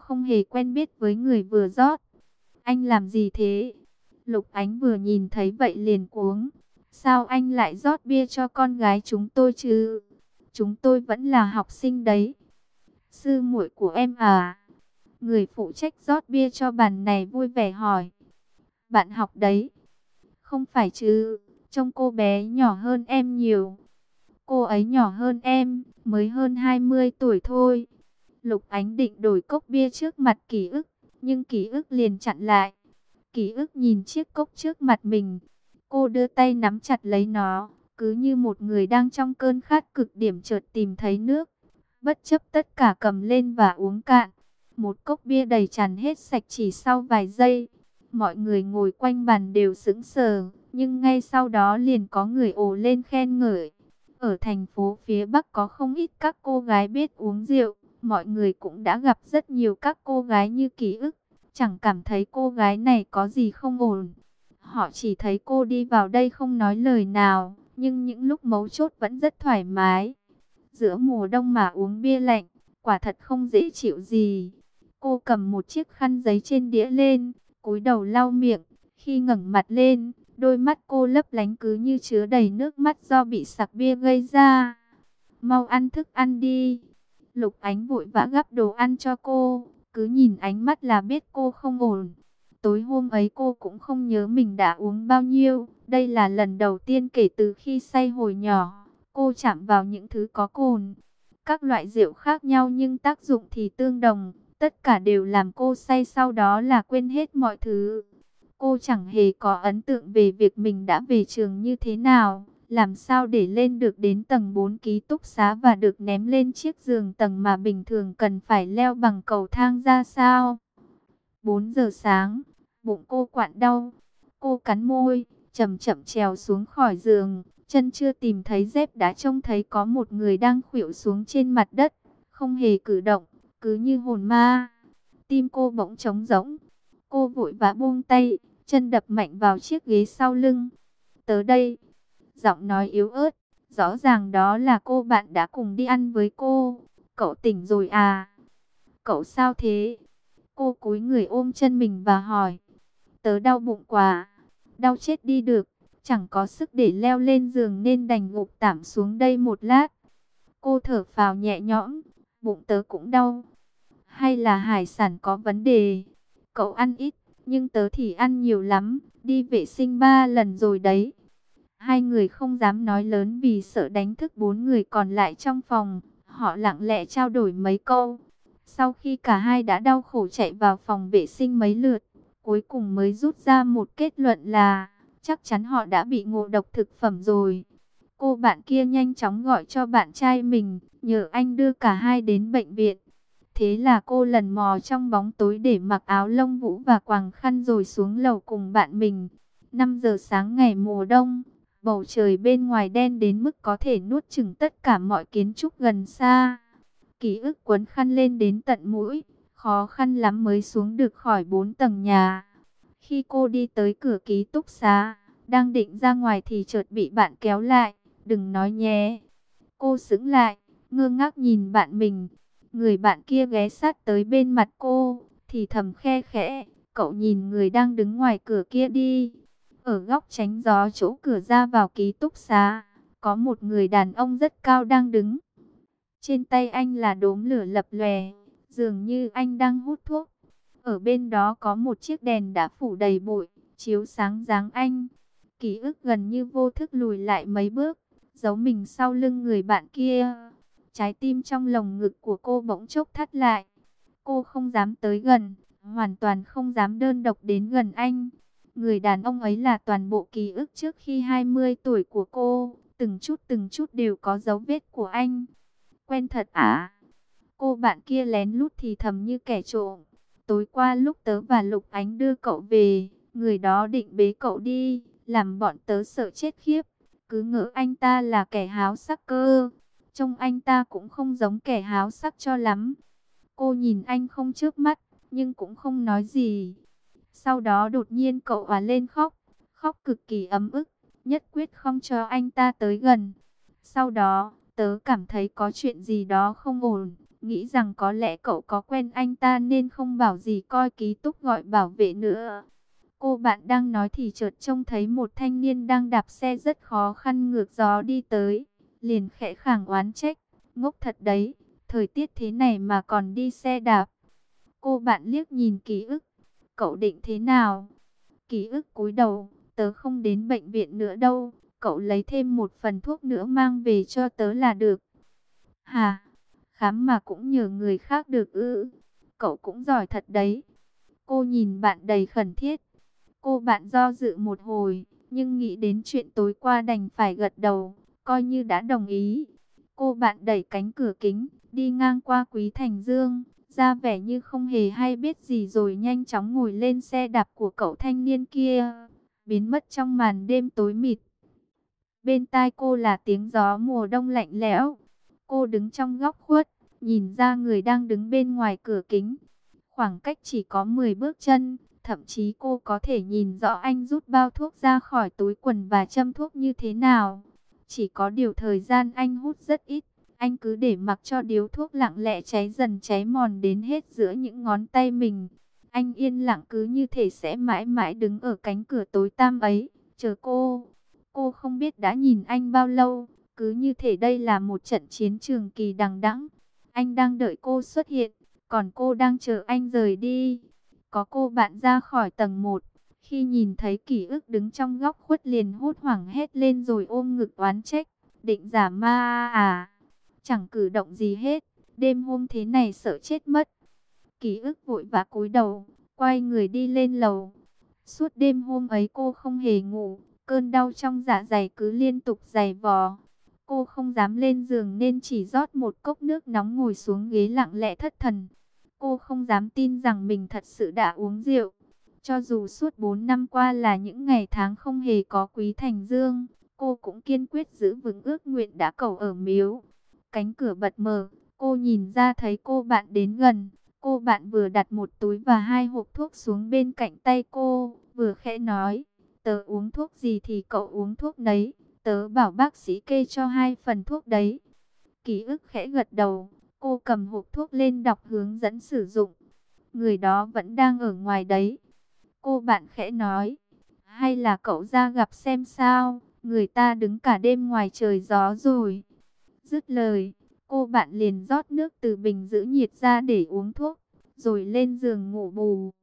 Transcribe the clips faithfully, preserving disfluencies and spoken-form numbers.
không hề quen biết với người vừa rót. Anh làm gì thế? Lục Ánh vừa nhìn thấy vậy liền cuống. Sao anh lại rót bia cho con gái chúng tôi chứ? Chúng tôi vẫn là học sinh đấy. Sư muội của em à? Người phụ trách rót bia cho bàn này vui vẻ hỏi. Bạn học đấy. Không phải chứ, trông cô bé nhỏ hơn em nhiều. Cô ấy nhỏ hơn em, mới hơn hai mươi tuổi thôi. Lục Ánh định đổi cốc bia trước mặt Ký Ức, nhưng Ký Ức liền chặn lại. Ký Ức nhìn chiếc cốc trước mặt mình. Cô đưa tay nắm chặt lấy nó, cứ như một người đang trong cơn khát cực điểm chợt tìm thấy nước. Bất chấp tất cả cầm lên và uống cạn. Một cốc bia đầy tràn hết sạch chỉ sau vài giây. Mọi người ngồi quanh bàn đều sững sờ, nhưng ngay sau đó liền có người ồ lên khen ngợi. Ở thành phố phía Bắc có không ít các cô gái biết uống rượu. Mọi người cũng đã gặp rất nhiều các cô gái như Ký Ức. Chẳng cảm thấy cô gái này có gì không ổn. Họ chỉ thấy cô đi vào đây không nói lời nào, nhưng những lúc mấu chốt vẫn rất thoải mái. Giữa mùa đông mà uống bia lạnh, quả thật không dễ chịu gì. Cô cầm một chiếc khăn giấy trên đĩa lên, cúi đầu lau miệng. Khi ngẩng mặt lên, đôi mắt cô lấp lánh cứ như chứa đầy nước mắt do bị sặc bia gây ra. Mau ăn thức ăn đi. Lục Ánh vội vã gắp đồ ăn cho cô, cứ nhìn ánh mắt là biết cô không ổn. Tối hôm ấy cô cũng không nhớ mình đã uống bao nhiêu. Đây là lần đầu tiên kể từ khi say hồi nhỏ, cô chạm vào những thứ có cồn. Các loại rượu khác nhau nhưng tác dụng thì tương đồng. Tất cả đều làm cô say, sau đó là quên hết mọi thứ. Cô chẳng hề có ấn tượng về việc mình đã về trường như thế nào. Làm sao để lên được đến tầng bốn ký túc xá và được ném lên chiếc giường tầng mà bình thường cần phải leo bằng cầu thang ra sao? bốn giờ sáng, bụng cô quặn đau. Cô cắn môi, chậm chậm trèo xuống khỏi giường. Chân chưa tìm thấy dép đã trông thấy có một người đang khuỵu xuống trên mặt đất. Không hề cử động, cứ như hồn ma. Tim cô bỗng trống rỗng. Cô vội vã buông tay, chân đập mạnh vào chiếc ghế sau lưng. Tới đây. Giọng nói yếu ớt, rõ ràng đó là cô bạn đã cùng đi ăn với cô. Cậu tỉnh rồi à? Cậu sao thế? Cô cúi người ôm chân mình và hỏi. Tớ đau bụng quá. Đau chết đi được. Chẳng có sức để leo lên giường nên đành gục tạm xuống đây một lát. Cô thở phào nhẹ nhõm. Bụng tớ cũng đau. Hay là hải sản có vấn đề? Cậu ăn ít, nhưng tớ thì ăn nhiều lắm. Đi vệ sinh ba lần rồi đấy. Hai người không dám nói lớn vì sợ đánh thức bốn người còn lại trong phòng. Họ lặng lẽ trao đổi mấy câu. Sau khi cả hai đã đau khổ chạy vào phòng vệ sinh mấy lượt, cuối cùng mới rút ra một kết luận là chắc chắn họ đã bị ngộ độc thực phẩm rồi. Cô bạn kia nhanh chóng gọi cho bạn trai mình, nhờ anh đưa cả hai đến bệnh viện. Thế là cô lần mò trong bóng tối để mặc áo lông vũ và quàng khăn rồi xuống lầu cùng bạn mình. năm giờ sáng ngày mùa đông. Bầu trời bên ngoài đen đến mức có thể nuốt chửng tất cả mọi kiến trúc gần xa. Ký Ức quấn khăn lên đến tận mũi, khó khăn lắm mới xuống được khỏi bốn tầng nhà. Khi cô đi tới cửa ký túc xá, đang định ra ngoài thì chợt bị bạn kéo lại. Đừng nói nhé. Cô sững lại, ngơ ngác nhìn bạn mình. Người bạn kia ghé sát tới bên mặt cô, thì thầm khe khẽ. Cậu nhìn người đang đứng ngoài cửa kia đi. Ở góc tránh gió chỗ cửa ra vào ký túc xá, có một người đàn ông rất cao đang đứng. Trên tay anh là đốm lửa lập lòe, dường như anh đang hút thuốc. Ở bên đó có một chiếc đèn đã phủ đầy bụi, chiếu sáng dáng anh. Ký Ức gần như vô thức lùi lại mấy bước, giấu mình sau lưng người bạn kia. Trái tim trong lồng ngực của cô bỗng chốc thắt lại. Cô không dám tới gần, hoàn toàn không dám đơn độc đến gần anh. Người đàn ông ấy là toàn bộ ký ức trước khi hai mươi tuổi của cô. Từng chút từng chút đều có dấu vết của anh. Quen thật à? Cô bạn kia lén lút thì thầm như kẻ trộm. Tối qua lúc tớ và Lục Ánh đưa cậu về, người đó định bế cậu đi, làm bọn tớ sợ chết khiếp. Cứ ngỡ anh ta là kẻ háo sắc cơ. Trông anh ta cũng không giống kẻ háo sắc cho lắm. Cô nhìn anh không chớp mắt, nhưng cũng không nói gì. Sau đó đột nhiên cậu òa lên khóc, khóc cực kỳ ấm ức, nhất quyết không cho anh ta tới gần. Sau đó, tớ cảm thấy có chuyện gì đó không ổn, nghĩ rằng có lẽ cậu có quen anh ta nên không bảo gì coi ký túc gọi bảo vệ nữa. Cô bạn đang nói thì chợt trông thấy một thanh niên đang đạp xe rất khó khăn ngược gió đi tới, liền khẽ khàng oán trách, ngốc thật đấy, thời tiết thế này mà còn đi xe đạp. Cô bạn liếc nhìn ký ức, cậu định thế nào? Ký ức cúi đầu, tớ không đến bệnh viện nữa đâu, cậu lấy thêm một phần thuốc nữa mang về cho tớ là được. Hà, khám mà cũng nhờ người khác được ư? Cậu cũng giỏi thật đấy. Cô nhìn bạn đầy khẩn thiết. Cô bạn do dự một hồi, nhưng nghĩ đến chuyện tối qua đành phải gật đầu, coi như đã đồng ý. Cô bạn đẩy cánh cửa kính, đi ngang qua Quý Thành Dương, ra vẻ như không hề hay biết gì rồi nhanh chóng ngồi lên xe đạp của cậu thanh niên kia, biến mất trong màn đêm tối mịt. Bên tai cô là tiếng gió mùa đông lạnh lẽo. Cô đứng trong góc khuất, nhìn ra người đang đứng bên ngoài cửa kính. Khoảng cách chỉ có mười bước chân, thậm chí cô có thể nhìn rõ anh rút bao thuốc ra khỏi túi quần và châm thuốc như thế nào. Chỉ có điều thời gian anh hút rất ít, anh cứ để mặc cho điếu thuốc lặng lẽ cháy dần cháy mòn đến hết giữa những ngón tay mình. Anh yên lặng cứ như thể sẽ mãi mãi đứng ở cánh cửa tối tăm ấy, chờ cô. Cô không biết đã nhìn anh bao lâu, cứ như thể đây là một trận chiến trường kỳ đằng đẵng. Anh đang đợi cô xuất hiện, còn cô đang chờ anh rời đi. Có cô bạn ra khỏi tầng một, khi nhìn thấy Ký ức đứng trong góc khuất liền hốt hoảng hét lên rồi ôm ngực oán trách. Định giả ma à? Chẳng cử động gì hết, đêm hôm thế này sợ chết mất. Ký ức vội vã cúi đầu, quay người đi lên lầu. Suốt đêm hôm ấy cô không hề ngủ, cơn đau trong dạ dày cứ liên tục giày vò. Cô không dám lên giường nên chỉ rót một cốc nước nóng ngồi xuống ghế lặng lẽ thất thần. Cô không dám tin rằng mình thật sự đã uống rượu. Cho dù suốt bốn năm qua là những ngày tháng không hề có Quý Thành Dương, cô cũng kiên quyết giữ vững ước nguyện đã cầu ở miếu. Cánh cửa bật mở, cô nhìn ra thấy cô bạn đến gần. Cô bạn vừa đặt một túi và hai hộp thuốc xuống bên cạnh tay cô, vừa khẽ nói, tớ uống thuốc gì thì cậu uống thuốc đấy, tớ bảo bác sĩ kê cho hai phần thuốc đấy. Ký ức khẽ gật đầu, cô cầm hộp thuốc lên đọc hướng dẫn sử dụng. Người đó vẫn đang ở ngoài đấy. Cô bạn khẽ nói, hay là cậu ra gặp xem sao, người ta đứng cả đêm ngoài trời gió rồi. Dứt lời, cô bạn liền rót nước từ bình giữ nhiệt ra để uống thuốc, rồi lên giường ngủ bù.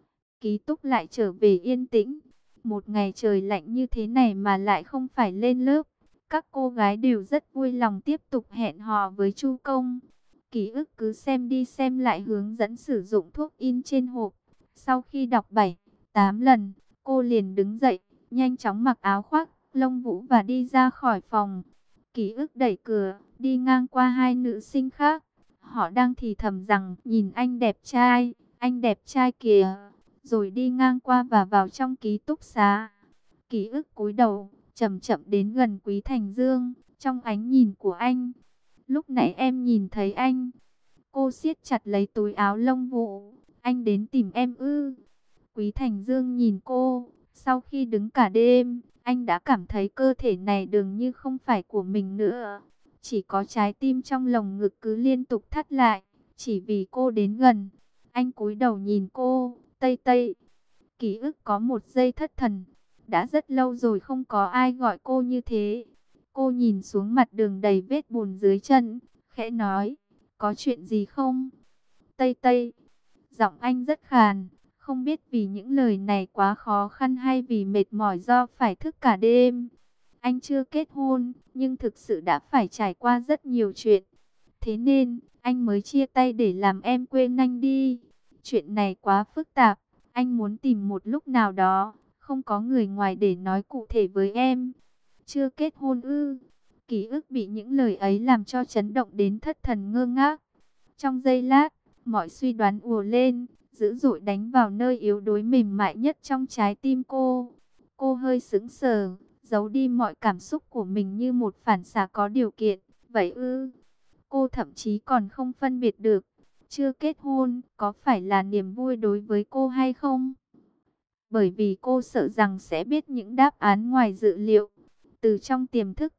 Ký túc lại trở về yên tĩnh. Một ngày trời lạnh như thế này mà lại không phải lên lớp. Các cô gái đều rất vui lòng tiếp tục hẹn hò với Chu Công. Ký ức cứ xem đi xem lại hướng dẫn sử dụng thuốc in trên hộp. Sau khi đọc bảy, tám lần, cô liền đứng dậy, nhanh chóng mặc áo khoác, lông vũ và đi ra khỏi phòng. Ký ức đẩy cửa, đi ngang qua hai nữ sinh khác. Họ đang thì thầm rằng, nhìn anh đẹp trai, anh đẹp trai kìa. Rồi đi ngang qua và vào trong ký túc xá. Ký ức cúi đầu, chậm chậm đến gần Quý Thành Dương, trong ánh nhìn của anh. Lúc nãy em nhìn thấy anh. Cô siết chặt lấy túi áo lông vũ. Anh đến tìm em ư? Quý Thành Dương nhìn cô. Sau khi đứng cả đêm, anh đã cảm thấy cơ thể này dường như không phải của mình nữa. Chỉ có trái tim trong lồng ngực cứ liên tục thắt lại, chỉ vì cô đến gần. Anh cúi đầu nhìn cô, Tây Tây. Ký ức có một giây thất thần. Đã rất lâu rồi không có ai gọi cô như thế. Cô nhìn xuống mặt đường đầy vết bùn dưới chân, khẽ nói, có chuyện gì không? Tây Tây. Giọng anh rất khàn, không biết vì những lời này quá khó khăn hay vì mệt mỏi do phải thức cả đêm. Anh chưa kết hôn, nhưng thực sự đã phải trải qua rất nhiều chuyện. Thế nên, anh mới chia tay để làm em quên anh đi. Chuyện này quá phức tạp, anh muốn tìm một lúc nào đó, không có người ngoài để nói cụ thể với em. Chưa kết hôn ư? Ký ức bị những lời ấy làm cho chấn động đến thất thần ngơ ngác. Trong giây lát, mọi suy đoán ùa lên, dữ dội đánh vào nơi yếu đuối mềm mại nhất trong trái tim cô. Cô hơi sững sờ, giấu đi mọi cảm xúc của mình như một phản xạ có điều kiện. Vậy ư? Cô thậm chí còn không phân biệt được, chưa kết hôn có phải là niềm vui đối với cô hay không? Bởi vì cô sợ rằng sẽ biết những đáp án ngoài dự liệu. Từ trong tiềm thức,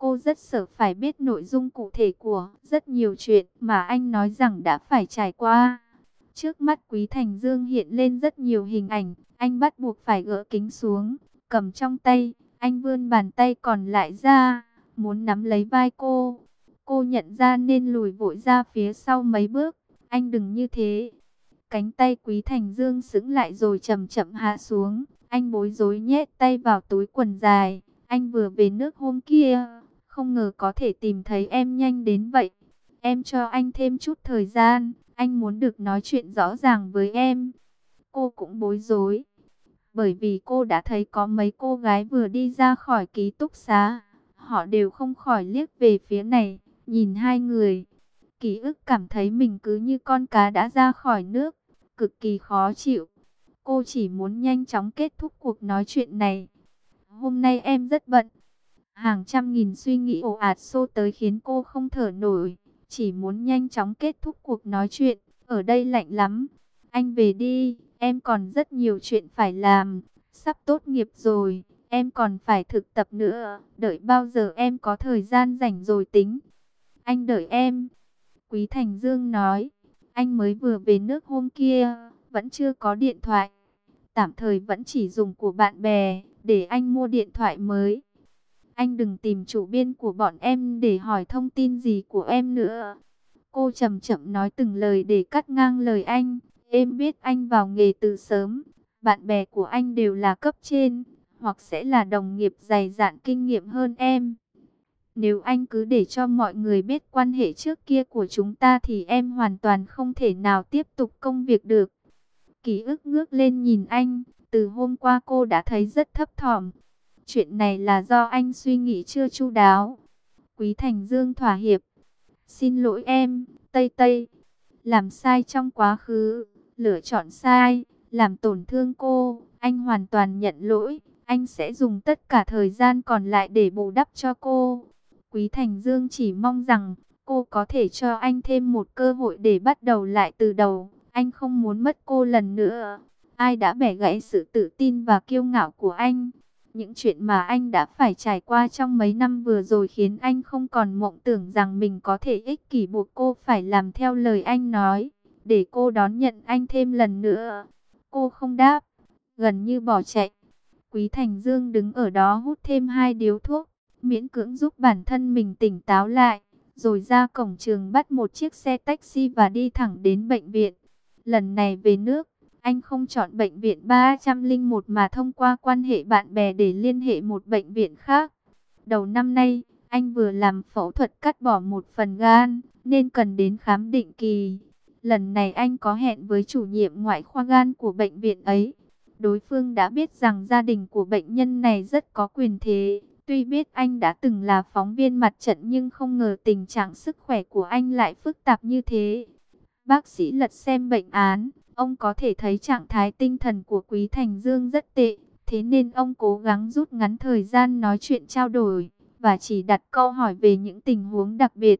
Cô rất sợ phải biết nội dung cụ thể của rất nhiều chuyện mà anh nói rằng đã phải trải qua. Trước mắt Quý Thành Dương hiện lên rất nhiều hình ảnh, anh bắt buộc phải gỡ kính xuống, cầm trong tay, anh vươn bàn tay còn lại ra, muốn nắm lấy vai cô. Cô nhận ra nên lùi vội ra phía sau mấy bước, anh đừng như thế. Cánh tay Quý Thành Dương sững lại rồi chậm chậm hạ xuống, anh bối rối nhét tay vào túi quần dài. Anh vừa về nước hôm kia, không ngờ có thể tìm thấy em nhanh đến vậy. Em cho anh thêm chút thời gian, anh muốn được nói chuyện rõ ràng với em. Cô cũng bối rối, bởi vì cô đã thấy có mấy cô gái vừa đi ra khỏi ký túc xá. Họ đều không khỏi liếc về phía này, nhìn hai người. Ký ức cảm thấy mình cứ như con cá đã ra khỏi nước, cực kỳ khó chịu. Cô chỉ muốn nhanh chóng kết thúc cuộc nói chuyện này. Hôm nay em rất bận. Hàng trăm nghìn suy nghĩ ồ ạt xô tới khiến cô không thở nổi. Chỉ muốn nhanh chóng kết thúc cuộc nói chuyện. Ở đây lạnh lắm. Anh về đi, em còn rất nhiều chuyện phải làm. Sắp tốt nghiệp rồi, em còn phải thực tập nữa. Đợi bao giờ em có thời gian rảnh rồi tính. Anh đợi em. Quý Thành Dương nói. Anh mới vừa về nước hôm kia, vẫn chưa có điện thoại. Tạm thời vẫn chỉ dùng của bạn bè, để anh mua điện thoại mới. Anh đừng tìm chủ biên của bọn em để hỏi thông tin gì của em nữa. Cô chậm chậm nói từng lời để cắt ngang lời anh. Em biết anh vào nghề từ sớm. Bạn bè của anh đều là cấp trên, hoặc sẽ là đồng nghiệp dày dạn kinh nghiệm hơn em. Nếu anh cứ để cho mọi người biết quan hệ trước kia của chúng ta thì em hoàn toàn không thể nào tiếp tục công việc được. Ký ức ngước lên nhìn anh. Từ hôm qua cô đã thấy rất thấp thỏm. Chuyện này là do anh suy nghĩ chưa chu đáo. Quý Thành Dương thỏa hiệp. Xin lỗi em, Tây Tây. Làm sai trong quá khứ, lựa chọn sai, làm tổn thương cô. Anh hoàn toàn nhận lỗi. Anh sẽ dùng tất cả thời gian còn lại để bù đắp cho cô. Quý Thành Dương chỉ mong rằng cô có thể cho anh thêm một cơ hội để bắt đầu lại từ đầu. Anh không muốn mất cô lần nữa. Ai đã bẻ gãy sự tự tin và kiêu ngạo của anh? Những chuyện mà anh đã phải trải qua trong mấy năm vừa rồi khiến anh không còn mộng tưởng rằng mình có thể ích kỷ buộc cô phải làm theo lời anh nói, để cô đón nhận anh thêm lần nữa. Cô không đáp, gần như bỏ chạy. Quý Thành Dương đứng ở đó hút thêm hai điếu thuốc, miễn cưỡng giúp bản thân mình tỉnh táo lại, rồi ra cổng trường bắt một chiếc xe taxi và đi thẳng đến bệnh viện. Lần này về nước, anh không chọn bệnh viện ba không một mà thông qua quan hệ bạn bè để liên hệ một bệnh viện khác. Đầu năm nay, anh vừa làm phẫu thuật cắt bỏ một phần gan, nên cần đến khám định kỳ. Lần này anh có hẹn với chủ nhiệm ngoại khoa gan của bệnh viện ấy. Đối phương đã biết rằng gia đình của bệnh nhân này rất có quyền thế. Tuy biết anh đã từng là phóng viên mặt trận nhưng không ngờ tình trạng sức khỏe của anh lại phức tạp như thế. Bác sĩ lật xem bệnh án, ông có thể thấy trạng thái tinh thần của Quý Thành Dương rất tệ. Thế nên ông cố gắng rút ngắn thời gian nói chuyện trao đổi, và chỉ đặt câu hỏi về những tình huống đặc biệt.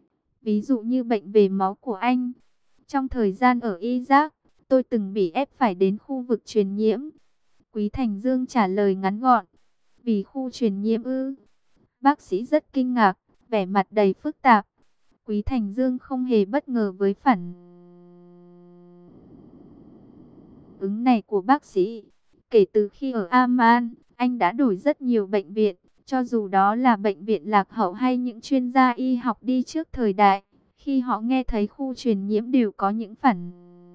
Ví dụ như bệnh về máu của anh. Trong thời gian ở Iraq, tôi từng bị ép phải đến khu vực truyền nhiễm. Quý Thành Dương trả lời ngắn gọn. Vì khu truyền nhiễm ư? Bác sĩ rất kinh ngạc, vẻ mặt đầy phức tạp. Quý Thành Dương không hề bất ngờ với phản ứng này của bác sĩ. Kể từ khi ở Amman, anh đã đổi rất nhiều bệnh viện, cho dù đó là bệnh viện lạc hậu hay những chuyên gia y học đi trước thời đại. Khi họ nghe thấy khu truyền nhiễm đều có những phản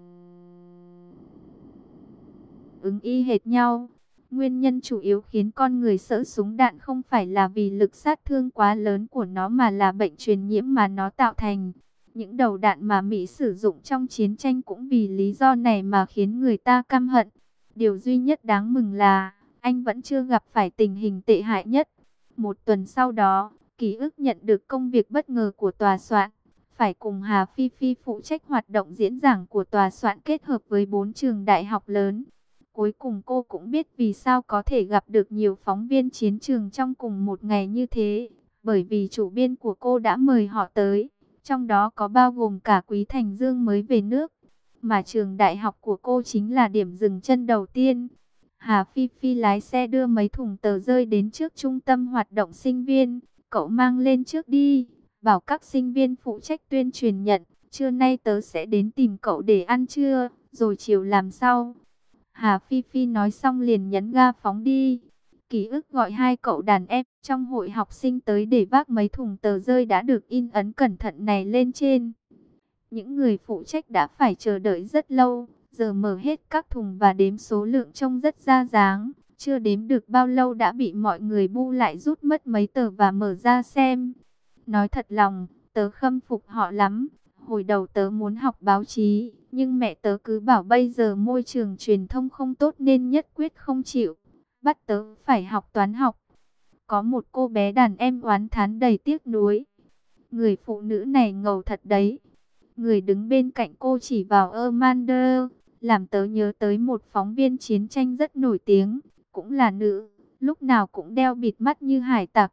ứng y hệt nhau. Nguyên nhân chủ yếu khiến con người sợ súng đạn không phải là vì lực sát thương quá lớn của nó mà là bệnh truyền nhiễm mà nó tạo thành. Những đầu đạn mà Mỹ sử dụng trong chiến tranh cũng vì lý do này mà khiến người ta căm hận. Điều duy nhất đáng mừng là anh vẫn chưa gặp phải tình hình tệ hại nhất. Một tuần sau đó, Ký ức nhận được công việc bất ngờ của tòa soạn. Phải cùng Hà Phi Phi phụ trách hoạt động diễn giảng của tòa soạn kết hợp với bốn trường đại học lớn. Cuối cùng cô cũng biết vì sao có thể gặp được nhiều phóng viên chiến trường trong cùng một ngày như thế. Bởi vì chủ biên của cô đã mời họ tới. Trong đó có bao gồm cả Quý Thành Dương mới về nước. Mà trường đại học của cô chính là điểm dừng chân đầu tiên. Hà Phi Phi lái xe đưa mấy thùng tờ rơi đến trước trung tâm hoạt động sinh viên. cậu mang lên trước đi, bảo các sinh viên phụ trách tuyên truyền nhận, trưa nay tớ sẽ đến tìm cậu để ăn trưa, rồi chiều làm sau. Hà Phi Phi nói xong liền nhấn ga phóng đi. Ký ức gọi hai cậu đàn em trong hội học sinh tới để vác mấy thùng tờ rơi đã được in ấn cẩn thận này lên trên. Những người phụ trách đã phải chờ đợi rất lâu, giờ mở hết các thùng và đếm số lượng trông rất ra dáng. Chưa đếm được bao lâu đã bị mọi người bu lại rút mất mấy tờ và mở ra xem. Nói thật lòng, tớ khâm phục họ lắm. Hồi đầu tớ muốn học báo chí, nhưng mẹ tớ cứ bảo bây giờ môi trường truyền thông không tốt nên nhất quyết không chịu. Bắt tớ phải học toán học. Có một cô bé đàn em oán thán đầy tiếc nuối. Người phụ nữ này ngầu thật đấy. Người đứng bên cạnh cô chỉ vào Amanda, làm tớ nhớ tới một phóng viên chiến tranh rất nổi tiếng, cũng là nữ, lúc nào cũng đeo bịt mắt như hải tặc.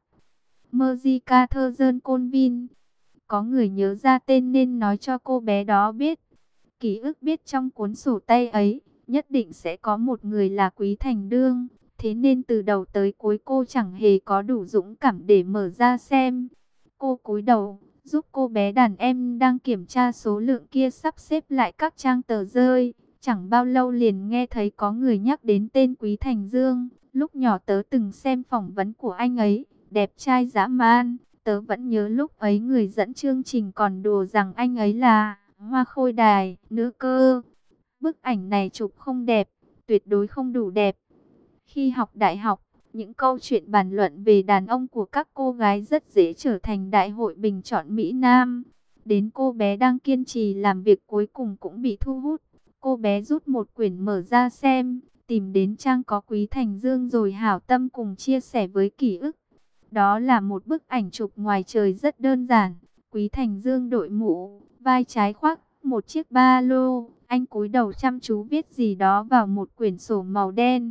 Magica Thurston Colvin. Có người nhớ ra tên nên nói cho cô bé đó biết. Ký ức biết trong cuốn sổ tay ấy, nhất định sẽ có một người là Quý Thành Đương. Thế nên từ đầu tới cuối cô chẳng hề có đủ dũng cảm để mở ra xem. Cô cúi đầu, giúp cô bé đàn em đang kiểm tra số lượng kia sắp xếp lại các trang tờ rơi. Chẳng bao lâu liền nghe thấy có người nhắc đến tên Quý Thành Dương. Lúc nhỏ tớ từng xem phỏng vấn của anh ấy, đẹp trai dã man. Tớ vẫn nhớ lúc ấy người dẫn chương trình còn đùa rằng anh ấy là hoa khôi đài, nữ cơ. Bức ảnh này chụp không đẹp, tuyệt đối không đủ đẹp. Khi học đại học, những câu chuyện bàn luận về đàn ông của các cô gái rất dễ trở thành đại hội bình chọn Mỹ Nam. Đến cô bé đang kiên trì làm việc cuối cùng cũng bị thu hút. Cô bé rút một quyển mở ra xem, tìm đến trang có Quý Thành Dương rồi hảo tâm cùng chia sẻ với ký ức. Đó là một bức ảnh chụp ngoài trời rất đơn giản. Quý Thành Dương đội mũ, vai trái khoác một chiếc ba lô. Anh cúi đầu chăm chú viết gì đó vào một quyển sổ màu đen.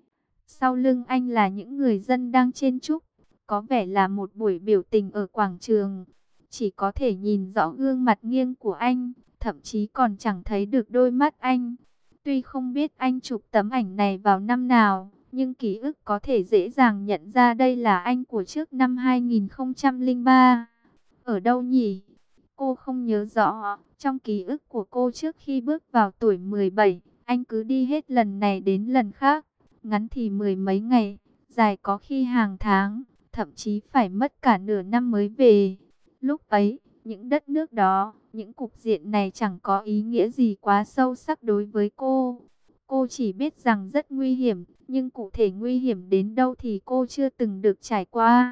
Sau lưng anh là những người dân đang chen chúc. Có vẻ là một buổi biểu tình ở quảng trường. Chỉ có thể nhìn rõ gương mặt nghiêng của anh. Thậm chí còn chẳng thấy được đôi mắt anh. Tuy không biết anh chụp tấm ảnh này vào năm nào, nhưng ký ức có thể dễ dàng nhận ra đây là anh của trước năm hai nghìn không trăm lẻ ba. Ở đâu nhỉ? Cô không nhớ rõ. Trong ký ức của cô trước khi bước vào tuổi mười bảy, anh cứ đi hết lần này đến lần khác. Ngắn thì mười mấy ngày, dài có khi hàng tháng, thậm chí phải mất cả nửa năm mới về. Lúc ấy, những đất nước đó, những cục diện này chẳng có ý nghĩa gì quá sâu sắc đối với cô. Cô chỉ biết rằng rất nguy hiểm, nhưng cụ thể nguy hiểm đến đâu thì cô chưa từng được trải qua.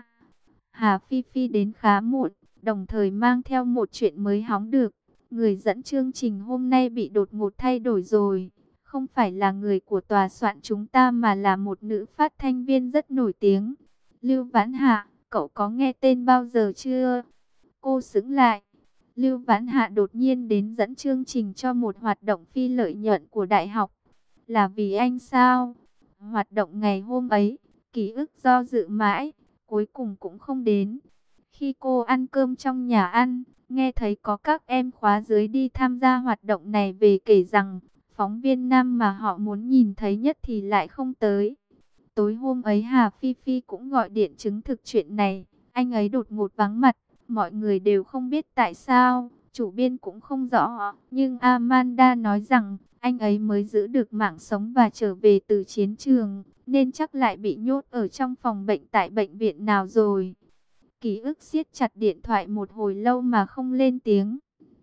Hà Phi Phi đến khá muộn, đồng thời mang theo một chuyện mới hóng được. Người dẫn chương trình hôm nay bị đột ngột thay đổi rồi. Không phải là người của tòa soạn chúng ta mà là một nữ phát thanh viên rất nổi tiếng. Lưu Vãn Hạ, cậu có nghe tên bao giờ chưa? Cô sững lại. Lưu Vãn Hạ đột nhiên đến dẫn chương trình cho một hoạt động phi lợi nhuận của đại học. Là vì anh sao? Hoạt động ngày hôm ấy, ký ức do dự mãi, cuối cùng cũng không đến. Khi cô ăn cơm trong nhà ăn, nghe thấy có các em khóa dưới đi tham gia hoạt động này về kể rằng phóng viên nam mà họ muốn nhìn thấy nhất thì lại không tới. Tối hôm ấy Hà Phi Phi cũng gọi điện chứng thực chuyện này. Anh ấy đột ngột vắng mặt, mọi người đều không biết tại sao, chủ biên cũng không rõ. Nhưng Amanda nói rằng anh ấy mới giữ được mạng sống và trở về từ chiến trường, nên chắc lại bị nhốt ở trong phòng bệnh tại bệnh viện nào rồi. Ký ức siết chặt điện thoại một hồi lâu mà không lên tiếng.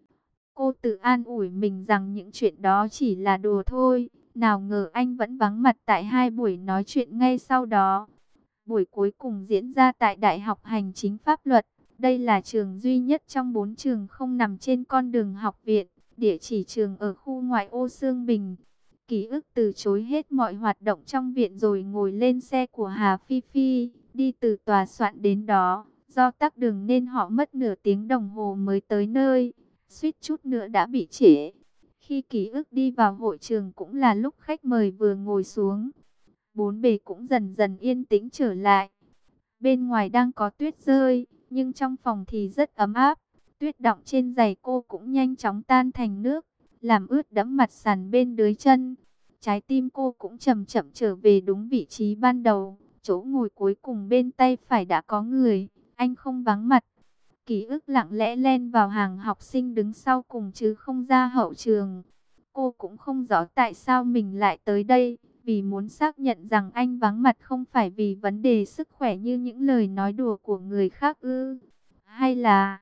Cô tự an ủi mình rằng những chuyện đó chỉ là đùa thôi. Nào ngờ anh vẫn vắng mặt tại hai buổi nói chuyện ngay sau đó. Buổi cuối cùng diễn ra tại Đại học Hành chính Pháp luật. Đây là trường duy nhất trong bốn trường không nằm trên con đường học viện. Địa chỉ trường ở khu ngoại ô Xương Bình. Ký ức từ chối hết mọi hoạt động trong viện rồi ngồi lên xe của Hà Phi Phi, đi từ tòa soạn đến đó. Do tắc đường nên họ mất nửa tiếng đồng hồ mới tới nơi. Suýt chút nữa đã bị trễ. Khi ký ức đi vào hội trường cũng là lúc khách mời vừa ngồi xuống. Bốn bề cũng dần dần yên tĩnh trở lại. Bên ngoài đang có tuyết rơi, nhưng trong phòng thì rất ấm áp. Tuyết đọng trên giày cô cũng nhanh chóng tan thành nước, làm ướt đẫm mặt sàn bên dưới chân. Trái tim cô cũng chậm chậm trở về đúng vị trí ban đầu. Chỗ ngồi cuối cùng bên tay phải đã có người. anh không vắng mặt. Ký ức lặng lẽ len vào hàng học sinh đứng sau cùng chứ không ra hậu trường. Cô cũng không rõ tại sao mình lại tới đây, vì muốn xác nhận rằng anh vắng mặt không phải vì vấn đề sức khỏe như những lời nói đùa của người khác ư, hay là